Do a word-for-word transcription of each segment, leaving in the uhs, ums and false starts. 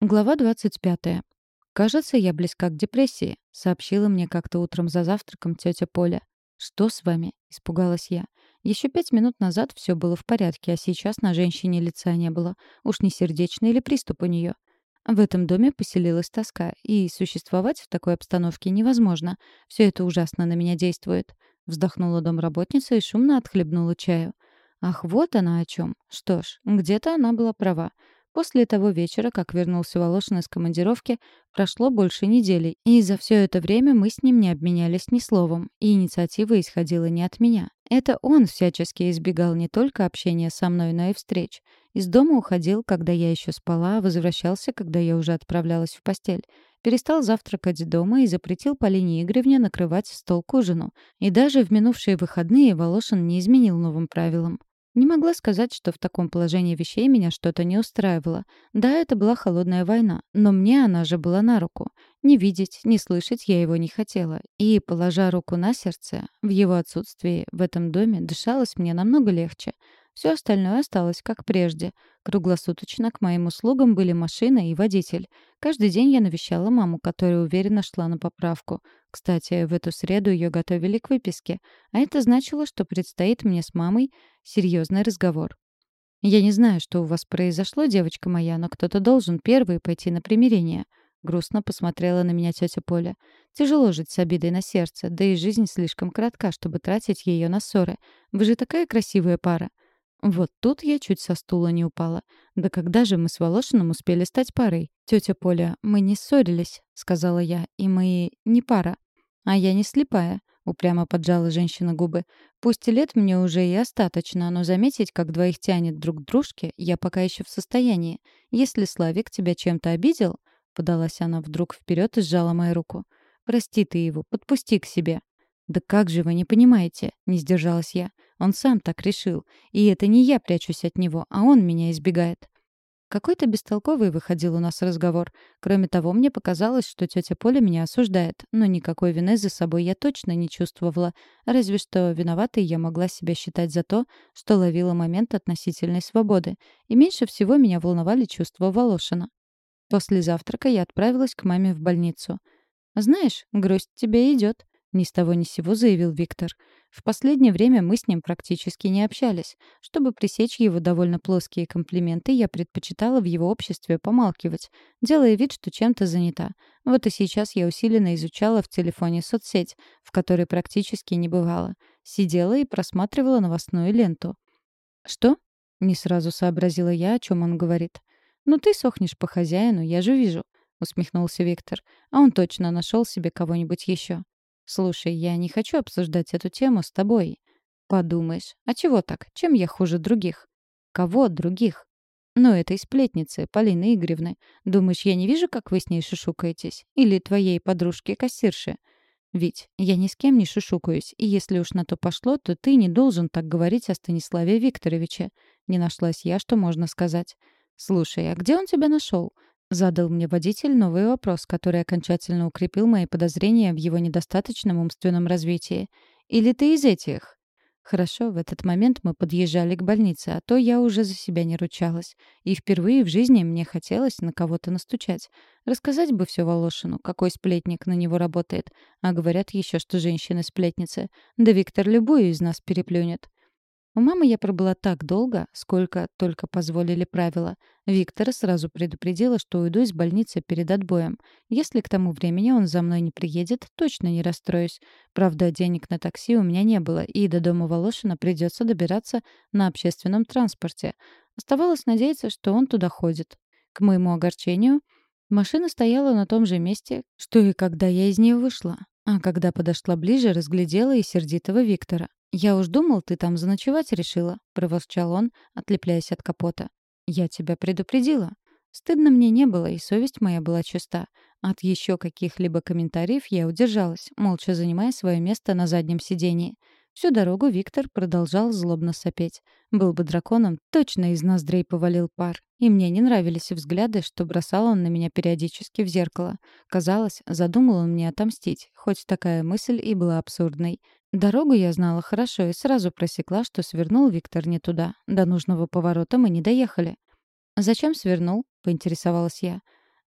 Глава двадцать пятая. «Кажется, я близка к депрессии», — сообщила мне как-то утром за завтраком тетя Поля. «Что с вами?» — испугалась я. Еще пять минут назад все было в порядке, а сейчас на женщине лица не было. Уж не сердечный или приступ у нее. В этом доме поселилась тоска, и существовать в такой обстановке невозможно. Все это ужасно на меня действует. Вздохнула домработница и шумно отхлебнула чаю. Ах, вот она о чем. Что ж, где-то она была права. После того вечера, как вернулся Волошин из командировки, прошло больше недели, и за все это время мы с ним не обменялись ни словом, и инициатива исходила не от меня. Это он всячески избегал не только общения со мной, но и встреч. Из дома уходил, когда я еще спала, а возвращался, когда я уже отправлялась в постель. Перестал завтракать дома и запретил Полине Игоревне накрывать стол к ужину. И даже в минувшие выходные Волошин не изменил новым правилам. Не могла сказать, что в таком положении вещей меня что-то не устраивало. Да, это была холодная война, но мне она же была на руку. Не видеть, не слышать я его не хотела. И, положа руку на сердце, в его отсутствии в этом доме дышалось мне намного легче. Все остальное осталось как прежде. Круглосуточно к моим услугам были машина и водитель. Каждый день я навещала маму, которая уверенно шла на поправку. Кстати, в эту среду ее готовили к выписке. А это значило, что предстоит мне с мамой серьезный разговор. «Я не знаю, что у вас произошло, девочка моя, но кто-то должен первый пойти на примирение». Грустно посмотрела на меня тетя Поля. «Тяжело жить с обидой на сердце, да и жизнь слишком коротка, чтобы тратить ее на ссоры. Вы же такая красивая пара». Вот тут я чуть со стула не упала. Да когда же мы с Волошиным успели стать парой? «Тетя Поля, мы не ссорились», — сказала я, — «и мы не пара». «А я не слепая», — упрямо поджала женщина губы. «Пусть и лет мне уже и остаточно, но заметить, как двоих тянет друг к дружке, я пока еще в состоянии. Если Славик тебя чем-то обидел...» — подалась она вдруг вперед и сжала мою руку. «Прости ты его, подпусти к себе». «Да как же вы не понимаете?» — не сдержалась я. «Он сам так решил. И это не я прячусь от него, а он меня избегает». Какой-то бестолковый выходил у нас разговор. Кроме того, мне показалось, что тетя Поля меня осуждает, но никакой вины за собой я точно не чувствовала, разве что виноватой я могла себя считать за то, что ловила момент относительной свободы. И меньше всего меня волновали чувства Волошина. После завтрака я отправилась к маме в больницу. «Знаешь, грусть тебе идет», — ни с того ни с сего заявил Виктор. В последнее время мы с ним практически не общались. Чтобы пресечь его довольно плоские комплименты, я предпочитала в его обществе помалкивать, делая вид, что чем-то занята. Вот и сейчас я усиленно изучала в телефоне соцсеть, в которой практически не бывала. Сидела и просматривала новостную ленту. «Что?» — не сразу сообразила я, о чем он говорит. «Ну ты сохнешь по хозяину, я же вижу», — усмехнулся Виктор. «А он точно нашел себе кого-нибудь еще». «Слушай, я не хочу обсуждать эту тему с тобой». «Подумаешь, а чего так? Чем я хуже других?» «Кого других?» «Ну, этой сплетницы, Полины Игоревны. Думаешь, я не вижу, как вы с ней шушукаетесь? Или твоей подружки-кассирши?» «Вить, я ни с кем не шушукаюсь, и если уж на то пошло, то ты не должен так говорить о Станиславе Викторовиче». Не нашлась я, что можно сказать. «Слушай, а где он тебя нашел?» Задал мне водитель новый вопрос, который окончательно укрепил мои подозрения в его недостаточном умственном развитии. «Или ты из этих?» Хорошо, в этот момент мы подъезжали к больнице, а то я уже за себя не ручалась. И впервые в жизни мне хотелось на кого-то настучать. Рассказать бы все Волошину, какой сплетник на него работает. А говорят еще, что женщины-сплетницы. Да Виктор любую из нас переплюнет. У мамы я пробыла так долго, сколько только позволили правила. Виктора сразу предупредила, что уйду из больницы перед отбоем. Если к тому времени он за мной не приедет, точно не расстроюсь. Правда, денег на такси у меня не было, и до дома Волошина придется добираться на общественном транспорте. Оставалось надеяться, что он туда ходит. К моему огорчению, машина стояла на том же месте, что и когда я из нее вышла. А когда подошла ближе, разглядела и сердитого Виктора. «Я уж думал, ты там заночевать решила», — проворчал он, отлепляясь от капота. «Я тебя предупредила». Стыдно мне не было, и совесть моя была чиста. От еще каких-либо комментариев я удержалась, молча занимая свое место на заднем сидении. Всю дорогу Виктор продолжал злобно сопеть. Был бы драконом, точно из ноздрей повалил пар. И мне не нравились взгляды, что бросал он на меня периодически в зеркало. Казалось, задумал он мне отомстить, хоть такая мысль и была абсурдной. Дорогу я знала хорошо и сразу просекла, что свернул Виктор не туда. До нужного поворота мы не доехали. «Зачем свернул?» — поинтересовалась я.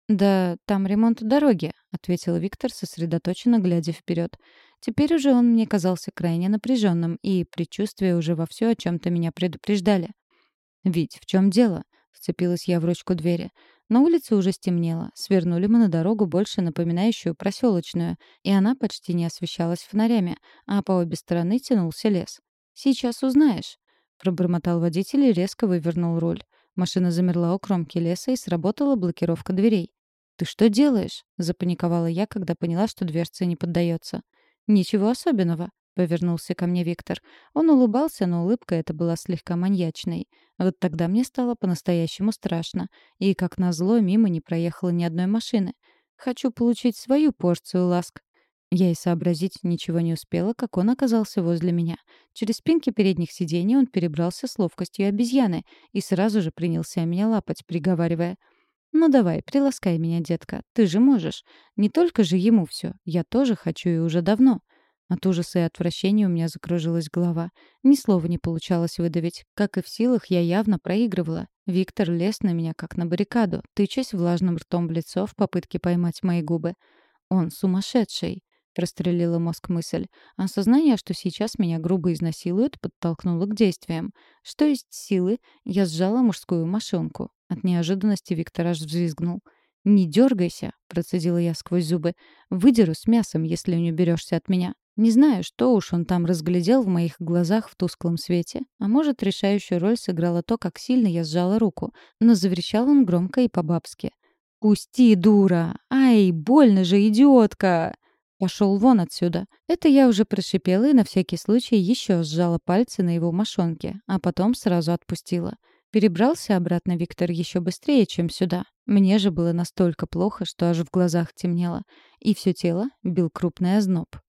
«Да там ремонт дороги», — ответил Виктор, сосредоточенно глядя вперед. Теперь уже он мне казался крайне напряженным, и предчувствия уже вовсю о чем-то меня предупреждали. «Вить, в чем дело?» — вцепилась я в ручку двери. На улице уже стемнело. Свернули мы на дорогу, больше напоминающую проселочную, и она почти не освещалась фонарями, а по обе стороны тянулся лес. «Сейчас узнаешь», — пробормотал водитель и резко вывернул руль. Машина замерла у кромки леса, и сработала блокировка дверей. «Ты что делаешь?» — запаниковала я, когда поняла, что дверца не поддается. «Ничего особенного», — повернулся ко мне Виктор. Он улыбался, но улыбка эта была слегка маньячной. Вот тогда мне стало по-настоящему страшно. И, как назло, мимо не проехало ни одной машины. Хочу получить свою порцию ласк. Я и сообразить ничего не успела, как он оказался возле меня. Через спинки передних сидений он перебрался с ловкостью обезьяны и сразу же принялся меня лапать, приговаривая: «Ну давай, приласкай меня, детка, ты же можешь. Не только же ему все, я тоже хочу и уже давно». От ужаса и отвращения у меня закружилась голова. Ни слова не получалось выдавить. Как и в силах, я явно проигрывала. Виктор лез на меня, как на баррикаду, тычась влажным ртом в лицо в попытке поймать мои губы. «Он сумасшедший!» — прострелила мозг мысль. Осознание, что сейчас меня грубо изнасилуют, подтолкнуло к действиям. Что есть силы, я сжала мужскую мошонку. От неожиданности Виктор аж взвизгнул. «Не дергайся!» — процедила я сквозь зубы. «Выдеру с мясом, если не уберешься от меня». Не знаю, что уж он там разглядел в моих глазах в тусклом свете, а может, решающую роль сыграло то, как сильно я сжала руку, но заверещал он громко и по-бабски. «Пусти, дура! Ай, больно же, идиотка!» «Пошел вон отсюда!» Это я уже прошипела и на всякий случай еще сжала пальцы на его мошонке, а потом сразу отпустила. Перебрался обратно Виктор еще быстрее, чем сюда. Мне же было настолько плохо, что аж в глазах темнело. И все тело бил крупный озноб.